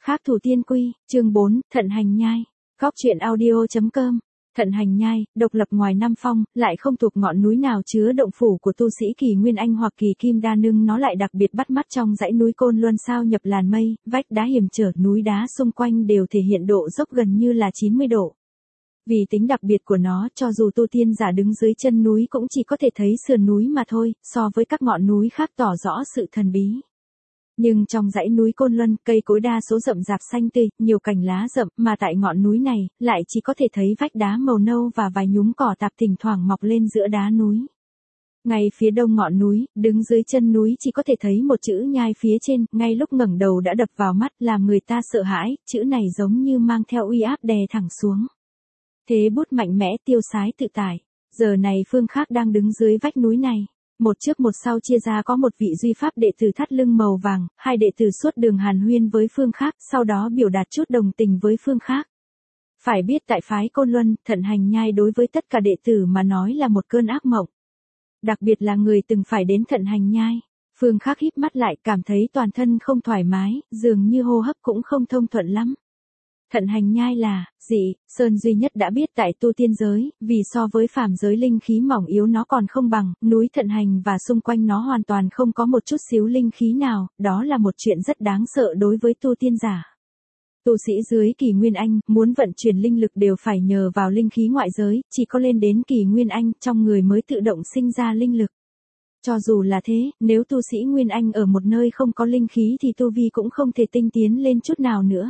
Khác thủ tiên quy, chương 4, Thận Hành Nhai. Góc truyện audio.com. Thận Hành Nhai, độc lập ngoài Nam Phong, lại không thuộc ngọn núi nào chứa động phủ của tu sĩ Kỳ Nguyên Anh hoặc Kỳ Kim Đa Nưng, nó lại đặc biệt bắt mắt trong dãy núi Côn Luân sao nhập làn mây, vách đá hiểm trở, núi đá xung quanh đều thể hiện độ dốc gần như là 90 độ. Vì tính đặc biệt của nó, cho dù tu tiên giả đứng dưới chân núi cũng chỉ có thể thấy sườn núi mà thôi, so với các ngọn núi khác tỏ rõ sự thần bí. Nhưng trong dãy núi Côn Luân, cây cối đa số rậm rạp xanh tươi, nhiều cành lá rậm, mà tại ngọn núi này, lại chỉ có thể thấy vách đá màu nâu và vài nhúm cỏ tạp thỉnh thoảng mọc lên giữa đá núi. Ngay phía đông ngọn núi, đứng dưới chân núi chỉ có thể thấy một chữ Nhai phía trên, ngay lúc ngẩng đầu đã đập vào mắt, làm người ta sợ hãi, chữ này giống như mang theo uy áp đè thẳng xuống. Thế bút mạnh mẽ tiêu sái tự tại. Giờ này Phương Khác đang đứng dưới vách núi này. Một trước một sau chia ra có một vị duy pháp đệ tử thắt lưng màu vàng, hai đệ tử suốt đường hàn huyên với Phương Khác, sau đó biểu đạt chút đồng tình với Phương Khác. Phải biết tại phái Côn Luân, Thận Hành Nhai đối với tất cả đệ tử mà nói là một cơn ác mộng. Đặc biệt là người từng phải đến Thận Hành Nhai. Phương Khác híp mắt lại, cảm thấy toàn thân không thoải mái, dường như hô hấp cũng không thông thuận lắm. Thận Hành Nhai là dị sơn duy nhất đã biết tại tu tiên giới, vì so với phàm giới linh khí mỏng yếu nó còn không bằng, núi Thận Hành và xung quanh nó hoàn toàn không có một chút xíu linh khí nào, đó là một chuyện rất đáng sợ đối với tu tiên giả. Tu sĩ dưới Kỳ Nguyên Anh, muốn vận chuyển linh lực đều phải nhờ vào linh khí ngoại giới, chỉ có lên đến Kỳ Nguyên Anh, trong người mới tự động sinh ra linh lực. Cho dù là thế, nếu tu sĩ Nguyên Anh ở một nơi không có linh khí thì tu vi cũng không thể tinh tiến lên chút nào nữa.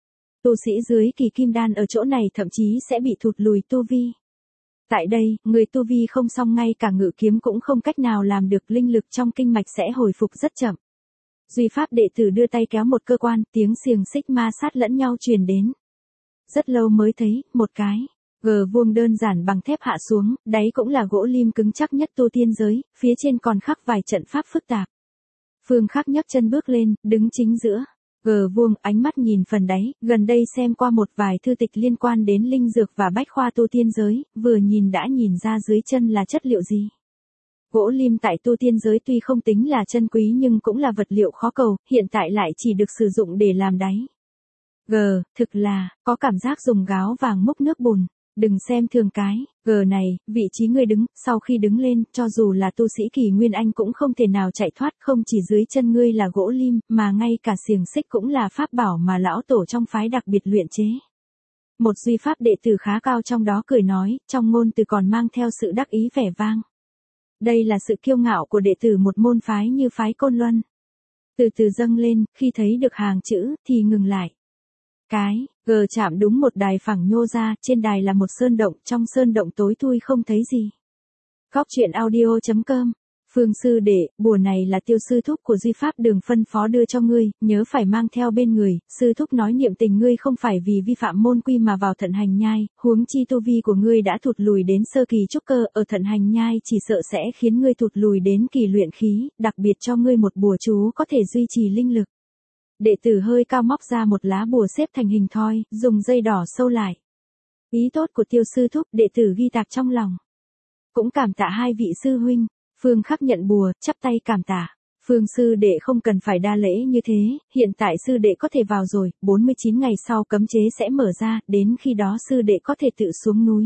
Tu sĩ dưới Kỳ Kim Đan ở chỗ này thậm chí sẽ bị thụt lùi tu vi. Tại đây, người tu vi không song ngay cả ngự kiếm cũng không cách nào làm được, linh lực trong kinh mạch sẽ hồi phục rất chậm. Duy pháp đệ tử đưa tay kéo một cơ quan, tiếng xiềng xích ma sát lẫn nhau truyền đến. Rất lâu mới thấy, một cái gờ vuông đơn giản bằng thép hạ xuống, đáy cũng là gỗ lim cứng chắc nhất tu tiên giới, phía trên còn khắc vài trận pháp phức tạp. Phương Khác nhấc chân bước lên, đứng chính giữa. Gờ vuông, ánh mắt nhìn phần đáy, gần đây xem qua một vài thư tịch liên quan đến linh dược và bách khoa tu tiên giới, vừa nhìn đã nhìn ra dưới chân là chất liệu gì. Gỗ lim tại tu tiên giới tuy không tính là chân quý nhưng cũng là vật liệu khó cầu, hiện tại lại chỉ được sử dụng để làm đáy. Thực là, có cảm giác dùng gáo vàng múc nước bùn. Đừng xem thường cái này, vị trí ngươi đứng, sau khi đứng lên, cho dù là tu sĩ Kỳ Nguyên Anh cũng không thể nào chạy thoát, không chỉ dưới chân ngươi là gỗ lim, mà ngay cả xiềng xích cũng là pháp bảo mà lão tổ trong phái đặc biệt luyện chế. Một duy pháp đệ tử khá cao trong đó cười nói, trong ngôn từ còn mang theo sự đắc ý vẻ vang. Đây là sự kiêu ngạo của đệ tử một môn phái như phái Côn Luân. Từ từ dâng lên, khi thấy được hàng chữ, thì ngừng lại. Cái chạm đúng một đài phẳng nhô ra, trên đài là một sơn động, trong sơn động tối thui không thấy gì. Góc truyện audio.com. Phương sư đệ, bùa này là Tiêu sư thúc của Duy Pháp Đường phân phó đưa cho ngươi, nhớ phải mang theo bên người, sư thúc nói niệm tình ngươi không phải vì vi phạm môn quy mà vào Thận Hành Nhai, huống chi tu vi của ngươi đã thụt lùi đến sơ kỳ trúc cơ, ở Thận Hành Nhai chỉ sợ sẽ khiến ngươi thụt lùi đến kỳ luyện khí, đặc biệt cho ngươi một bùa chú có thể duy trì linh lực. Đệ tử hơi cao móc ra một lá bùa xếp thành hình thoi, dùng dây đỏ sâu lại. Ý tốt của Tiêu sư thúc, đệ tử ghi tạc trong lòng. Cũng cảm tạ hai vị sư huynh. Phương Khắc nhận bùa, chắp tay cảm tạ. Phương sư đệ không cần phải đa lễ như thế, hiện tại sư đệ có thể vào rồi, 49 ngày sau cấm chế sẽ mở ra, đến khi đó sư đệ có thể tự xuống núi.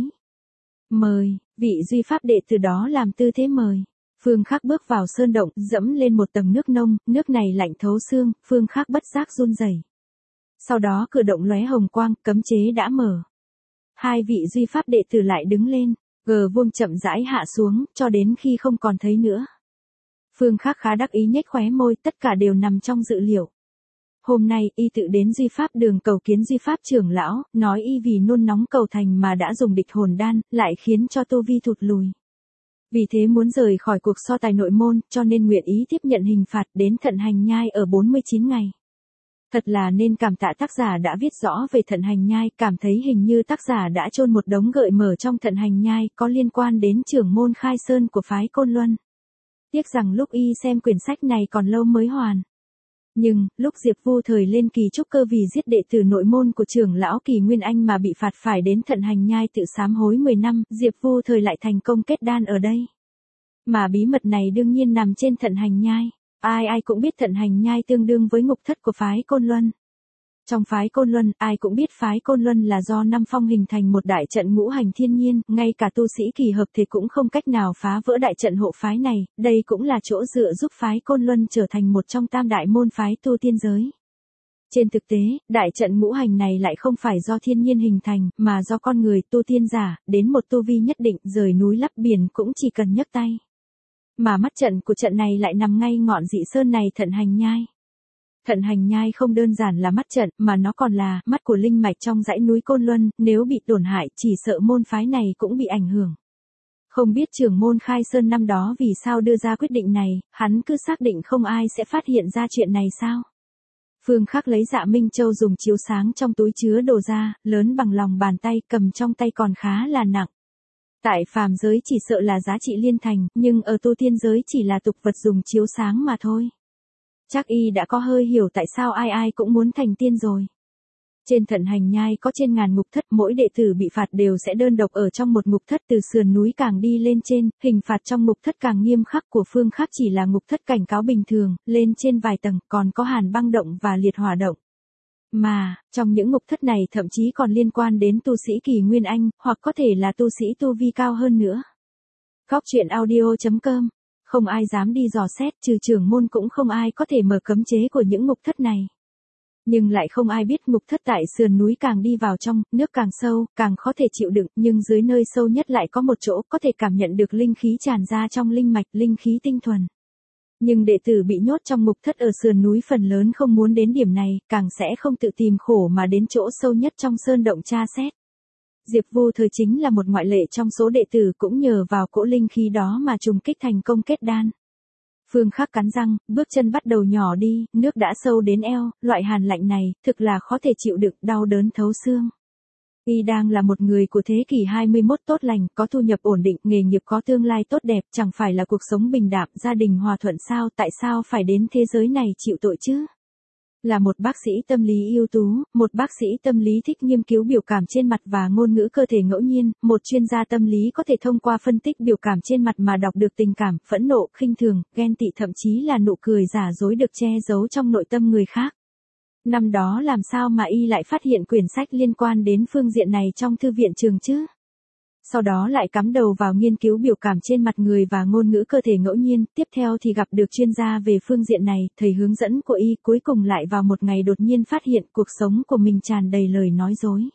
Mời, vị duy pháp đệ từ đó làm tư thế mời. Phương Khác bước vào sơn động, dẫm lên một tầng nước nông, nước này lạnh thấu xương, Phương Khác bất giác run rẩy. Sau đó cửa động lóe hồng quang, cấm chế đã mở. Hai vị duy pháp đệ tử lại đứng lên, vuông chậm rãi hạ xuống, cho đến khi không còn thấy nữa. Phương Khác khá đắc ý nhếch khóe môi, tất cả đều nằm trong dự liệu. Hôm nay, y tự đến Duy Pháp Đường cầu kiến Duy Pháp trưởng lão, nói y vì nôn nóng cầu thành mà đã dùng địch hồn đan, lại khiến cho tu vi thụt lùi. Vì thế muốn rời khỏi cuộc so tài nội môn, cho nên nguyện ý tiếp nhận hình phạt đến Thận Hành Nhai ở 49 ngày. Thật là nên cảm tạ tác giả đã viết rõ về Thận Hành Nhai, cảm thấy hình như tác giả đã chôn một đống gợi mở trong Thận Hành Nhai, có liên quan đến trưởng môn khai sơn của phái Côn Luân. Tiếc rằng lúc y xem quyển sách này còn lâu mới hoàn. Nhưng, lúc Diệp Vu Thời lên kỳ trúc cơ vì giết đệ tử nội môn của trưởng lão Kỳ Nguyên Anh mà bị phạt phải đến Thận Hành Nhai tự sám hối 10 năm, Diệp Vu Thời lại thành công kết đan ở đây. Mà bí mật này đương nhiên nằm trên Thận Hành Nhai. Ai ai cũng biết Thận Hành Nhai tương đương với ngục thất của phái Côn Luân. Trong phái Côn Luân, ai cũng biết phái Côn Luân là do năm phong hình thành một đại trận ngũ hành thiên nhiên, ngay cả tu sĩ kỳ hợp thì cũng không cách nào phá vỡ đại trận hộ phái này, đây cũng là chỗ dựa giúp phái Côn Luân trở thành một trong tam đại môn phái tu tiên giới. Trên thực tế, đại trận ngũ hành này lại không phải do thiên nhiên hình thành, mà do con người tu tiên giả, đến một tu vi nhất định, rời núi lấp biển cũng chỉ cần nhấc tay. Mà mắt trận của trận này lại nằm ngay ngọn dị sơn này Thận Hành Nhai. Thận Hành Nhai không đơn giản là mắt trận, mà nó còn là mắt của linh mạch trong dãy núi Côn Luân, nếu bị tổn hại chỉ sợ môn phái này cũng bị ảnh hưởng. Không biết trưởng môn Khai Sơn năm đó vì sao đưa ra quyết định này, hắn cứ xác định không ai sẽ phát hiện ra chuyện này sao? Phương Khắc lấy Dạ Minh Châu dùng chiếu sáng trong túi chứa đồ ra, lớn bằng lòng bàn tay, cầm trong tay còn khá là nặng. Tại phàm giới chỉ sợ là giá trị liên thành, nhưng ở tu tiên giới chỉ là tục vật dùng chiếu sáng mà thôi. Chắc y đã có hơi hiểu tại sao ai ai cũng muốn thành tiên rồi. Trên Thận Hành Nhai có trên ngàn ngục thất, mỗi đệ tử bị phạt đều sẽ đơn độc ở trong một ngục thất, từ sườn núi càng đi lên trên, hình phạt trong ngục thất càng nghiêm khắc. Của Phương Khắc chỉ là ngục thất cảnh cáo bình thường, lên trên vài tầng còn có hàn băng động và liệt hỏa động. Mà, trong những ngục thất này thậm chí còn liên quan đến tu sĩ kỳ nguyên anh, hoặc có thể là tu sĩ tu vi cao hơn nữa. Góc truyện audio.com. Không ai dám đi dò xét, trừ trưởng môn cũng không ai có thể mở cấm chế của những ngục thất này. Nhưng lại không ai biết ngục thất tại sườn núi càng đi vào trong, nước càng sâu, càng khó thể chịu đựng, nhưng dưới nơi sâu nhất lại có một chỗ có thể cảm nhận được linh khí tràn ra trong linh mạch, linh khí tinh thuần. Nhưng đệ tử bị nhốt trong ngục thất ở sườn núi phần lớn không muốn đến điểm này, càng sẽ không tự tìm khổ mà đến chỗ sâu nhất trong sơn động tra xét. Diệp Vô Thời chính là một ngoại lệ trong số đệ tử, cũng nhờ vào cỗ linh khí đó mà trùng kích thành công kết đan. Phương Khắc cắn răng, bước chân bắt đầu nhỏ đi, nước đã sâu đến eo, loại hàn lạnh này, thực là khó thể chịu đựng, đau đớn thấu xương. Y đang là một người của thế kỷ 21 tốt lành, có thu nhập ổn định, nghề nghiệp có tương lai tốt đẹp, chẳng phải là cuộc sống bình đạm, gia đình hòa thuận sao, tại sao phải đến thế giới này chịu tội chứ? Là một bác sĩ tâm lý ưu tú, một bác sĩ tâm lý thích nghiên cứu biểu cảm trên mặt và ngôn ngữ cơ thể ngẫu nhiên, một chuyên gia tâm lý có thể thông qua phân tích biểu cảm trên mặt mà đọc được tình cảm, phẫn nộ, khinh thường, ghen tị, thậm chí là nụ cười giả dối được che giấu trong nội tâm người khác. Năm đó làm sao mà y lại phát hiện quyển sách liên quan đến phương diện này trong thư viện trường chứ? Sau đó lại cắm đầu vào nghiên cứu biểu cảm trên mặt người và ngôn ngữ cơ thể ngẫu nhiên, tiếp theo thì gặp được chuyên gia về phương diện này, thầy hướng dẫn của y, cuối cùng lại vào một ngày đột nhiên phát hiện cuộc sống của mình tràn đầy lời nói dối.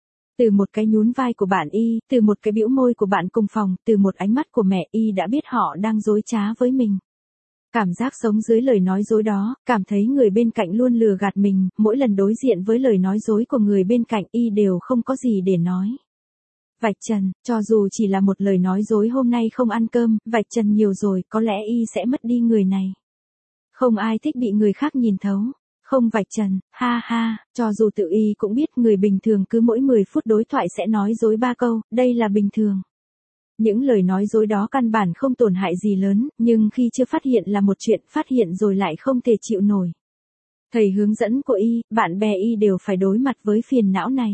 Từ một cái nhún vai của bạn y, từ một cái bĩu môi của bạn cùng phòng, từ một ánh mắt của mẹ y đã biết họ đang dối trá với mình. Cảm giác sống dưới lời nói dối đó, cảm thấy người bên cạnh luôn lừa gạt mình, mỗi lần đối diện với lời nói dối của người bên cạnh y đều không có gì để nói. Vạch trần, cho dù chỉ là một lời nói dối hôm nay không ăn cơm, vạch trần nhiều rồi, có lẽ y sẽ mất đi người này. Không ai thích bị người khác nhìn thấu. Không vạch trần, ha ha, cho dù tự y cũng biết người bình thường cứ mỗi 10 phút đối thoại sẽ nói dối 3 câu, đây là bình thường. Những lời nói dối đó căn bản không tổn hại gì lớn, nhưng khi chưa phát hiện là một chuyện, phát hiện rồi lại không thể chịu nổi. Thầy hướng dẫn của y, bạn bè y đều phải đối mặt với phiền não này.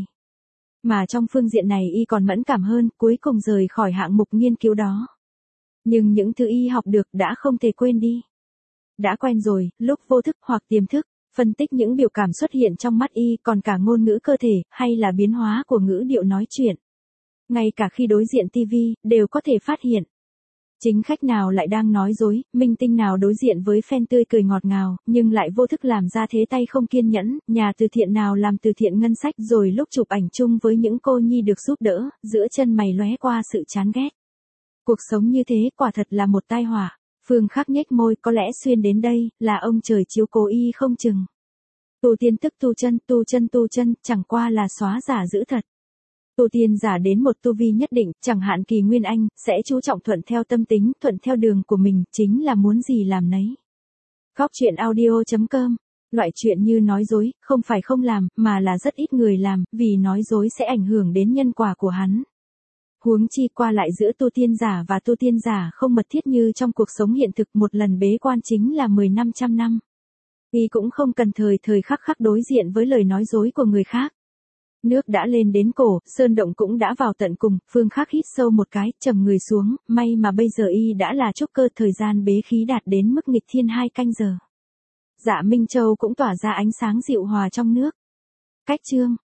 Mà trong phương diện này y còn mẫn cảm hơn, cuối cùng rời khỏi hạng mục nghiên cứu đó. Nhưng những thứ y học được đã không thể quên đi. Đã quen rồi, lúc vô thức hoặc tiềm thức, phân tích những biểu cảm xuất hiện trong mắt y, còn cả ngôn ngữ cơ thể, hay là biến hóa của ngữ điệu nói chuyện. Ngay cả khi đối diện TV, đều có thể phát hiện. Chính khách nào lại đang nói dối, minh tinh nào đối diện với fan tươi cười ngọt ngào, nhưng lại vô thức làm ra thế tay không kiên nhẫn, nhà từ thiện nào làm từ thiện ngân sách, rồi lúc chụp ảnh chung với những cô nhi được giúp đỡ, giữa chân mày lóe qua sự chán ghét. Cuộc sống như thế quả thật là một tai họa. Phương Khắc nhếch môi, có lẽ xuyên đến đây, là ông trời chiếu cố y không chừng. Tu tiên tức tu chân, chẳng qua là xóa giả giữ thật. Tu tiên giả đến một tu vi nhất định, chẳng hạn kỳ nguyên anh, sẽ chú trọng thuận theo tâm tính, thuận theo đường của mình, chính là muốn gì làm nấy. Góc truyện audio.com. Loại chuyện như nói dối, không phải không làm, mà là rất ít người làm, vì nói dối sẽ ảnh hưởng đến nhân quả của hắn. Huống chi qua lại giữa tu tiên giả và tu tiên giả không mật thiết như trong cuộc sống hiện thực, một lần bế quan chính là 10 năm trăm năm. Y cũng không cần thời khắc đối diện với lời nói dối của người khác. Nước đã lên đến cổ, sơn động cũng đã vào tận cùng, Phương Khắc hít sâu một cái, trầm người xuống, may mà bây giờ y đã là trúc cơ, thời gian bế khí đạt đến mức nghịch thiên 2 canh giờ. Dạ Minh Châu cũng tỏa ra ánh sáng dịu hòa trong nước. Cách chương